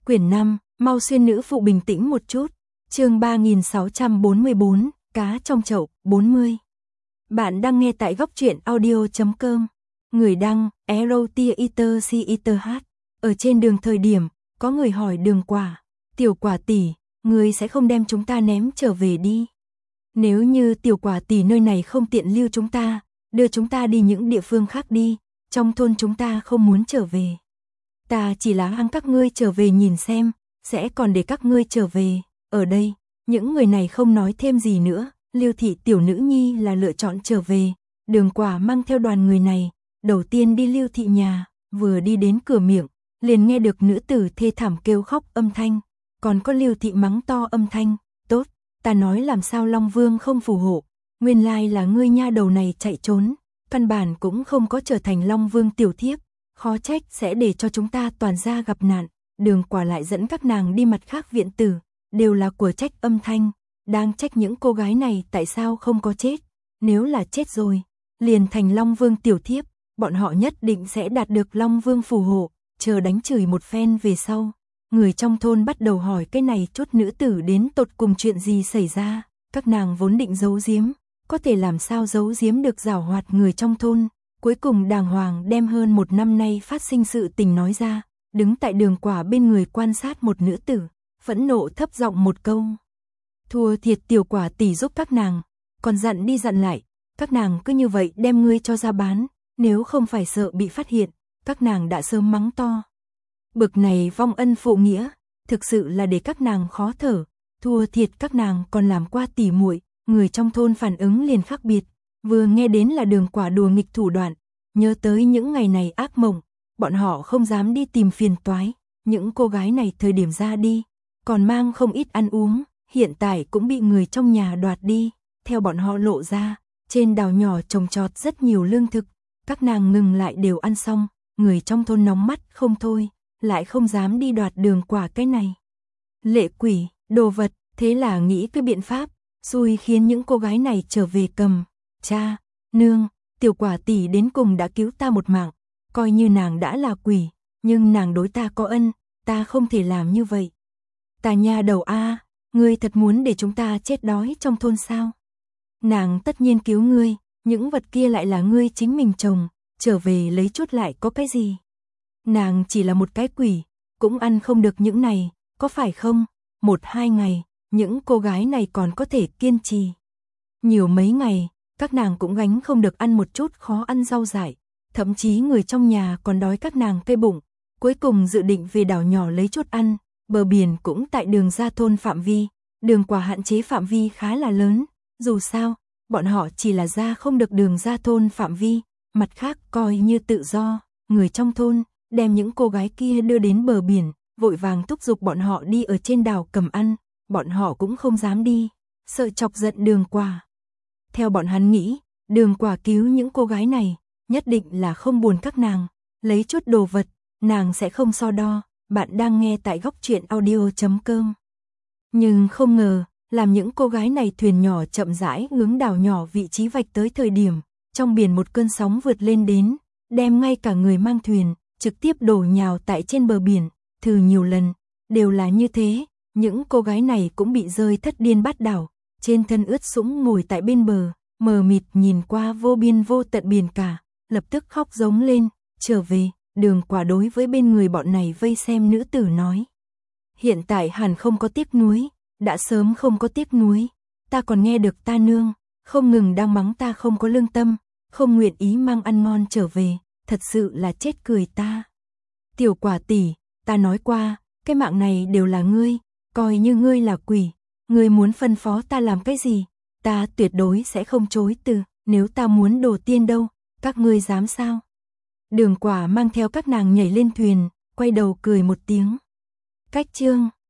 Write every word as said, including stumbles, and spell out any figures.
Quyển năm, mau xuyên nữ phụ bình tĩnh một chút. Chương ba nghìn sáu trăm bốn mươi bốn, cá trong chậu, bốn mươi. Bạn đang nghe tại góc truyện audio chấm com. Người đăng, Erotiater Citer H. Ở trên đường thời điểm, có người hỏi Đường Quả, Tiểu Quả tỷ, ngươi sẽ không đem chúng ta ném trở về đi. Nếu như Tiểu Quả tỷ nơi này không tiện lưu chúng ta, đưa chúng ta đi những địa phương khác đi, trong thôn chúng ta không muốn trở về. Ta chỉ là hăng các ngươi trở về nhìn xem, sẽ còn để các ngươi trở về. Ở đây, những người này không nói thêm gì nữa, Lưu thị tiểu nữ nhi là lựa chọn trở về. Đường Quả mang theo đoàn người này, đầu tiên đi Lưu thị nhà, vừa đi đến cửa miệng, liền nghe được nữ tử thê thảm kêu khóc âm thanh, còn có Lưu thị mắng to âm thanh, tốt, ta nói làm sao Long Vương không phù hộ, nguyên lai là ngươi nha đầu này chạy trốn, căn bản cũng không có trở thành Long Vương tiểu thiếp, khó trách sẽ để cho chúng ta toàn gia gặp nạn. Đường Quả lại dẫn các nàng đi mặt khác viện tử, đều là của trách âm thanh, đang trách những cô gái này tại sao không có chết, nếu là chết rồi, liền thành Long Vương tiểu thiếp, bọn họ nhất định sẽ đạt được Long Vương phù hộ. Chờ đánh chửi một phen về sau, người trong thôn bắt đầu hỏi cái này chốt nữ tử đến tột cùng chuyện gì xảy ra, các nàng vốn định giấu giếm, có thể làm sao giấu giếm được giảo hoạt người trong thôn, cuối cùng đàng hoàng đem hơn một năm nay phát sinh sự tình nói ra, đứng tại Đường Quả bên người quan sát một nữ tử, phẫn nộ thấp giọng một câu. Thua thiệt Tiểu Quả tỷ giúp các nàng, còn dặn đi dặn lại, các nàng cứ như vậy đem ngươi cho ra bán, nếu không phải sợ bị phát hiện, các nàng đã sớm mắng to. Bực này vong ân phụ nghĩa, thực sự là để các nàng khó thở, thua thiệt các nàng còn làm qua tỉ muội. Người trong thôn phản ứng liền khác biệt, vừa nghe đến là Đường Quả đùa nghịch thủ đoạn, nhớ tới những ngày này ác mộng, bọn họ không dám đi tìm phiền toái, những cô gái này thời điểm ra đi, còn mang không ít ăn uống, hiện tại cũng bị người trong nhà đoạt đi, theo bọn họ lộ ra, trên đảo nhỏ trồng trọt rất nhiều lương thực, các nàng ngừng lại đều ăn xong, người trong thôn nóng mắt không thôi, lại không dám đi đoạt Đường Quả cái này. Lệ quỷ, đồ vật, thế là nghĩ cái biện pháp, xui khiến những cô gái này trở về cầm. Cha, nương, Tiểu Quả tỷ đến cùng đã cứu ta một mạng, coi như nàng đã là quỷ, nhưng nàng đối ta có ân, ta không thể làm như vậy. Ta nha đầu a, ngươi thật muốn để chúng ta chết đói trong thôn sao? Nàng tất nhiên cứu ngươi, những vật kia lại là ngươi chính mình trồng, trở về lấy chút lại có cái gì? Nàng chỉ là một cái quỷ, cũng ăn không được những này, có phải không? Một hai ngày, những cô gái này còn có thể kiên trì. Nhiều mấy ngày, các nàng cũng gánh không được ăn một chút khó ăn rau dại, thậm chí người trong nhà còn đói các nàng cây bụng, cuối cùng dự định về đảo nhỏ lấy chút ăn, bờ biển cũng tại Đường ra thôn phạm vi, Đường Quả hạn chế phạm vi khá là lớn, dù sao, bọn họ chỉ là ra không được Đường ra thôn phạm vi, mặt khác coi như tự do, người trong thôn đem những cô gái kia đưa đến bờ biển, vội vàng thúc giục bọn họ đi ở trên đảo cầm ăn, bọn họ cũng không dám đi, sợ chọc giận Đường Quả. Theo bọn hắn nghĩ, Đường Quả cứu những cô gái này, nhất định là không buồn các nàng, lấy chút đồ vật, nàng sẽ không so đo. Bạn đang nghe tại góc truyện audio chấm com. Nhưng không ngờ, làm những cô gái này thuyền nhỏ chậm rãi hướng đảo nhỏ vị trí vạch tới thời điểm, trong biển một cơn sóng vượt lên đến, đem ngay cả người mang thuyền, trực tiếp đổ nhào tại trên bờ biển, thử nhiều lần, đều là như thế, những cô gái này cũng bị rơi thất điên bát đảo, trên thân ướt sũng ngồi tại bên bờ, mờ mịt nhìn qua vô biên vô tận biển cả, lập tức khóc giống lên, trở về. Đường Quả đối với bên người bọn này vây xem nữ tử nói, hiện tại hẳn không có tiếc nuối, đã sớm không có tiếc nuối, ta còn nghe được ta nương, không ngừng đang mắng ta không có lương tâm, không nguyện ý mang ăn ngon trở về, thật sự là chết cười ta. Tiểu Quả tỷ, ta nói qua, cái mạng này đều là ngươi, coi như ngươi là quỷ, ngươi muốn phân phó ta làm cái gì, ta tuyệt đối sẽ không chối từ, nếu ta muốn đồ tiên đâu, các ngươi dám sao? Đường Quả mang theo các nàng nhảy lên thuyền, quay đầu cười một tiếng. Cách chương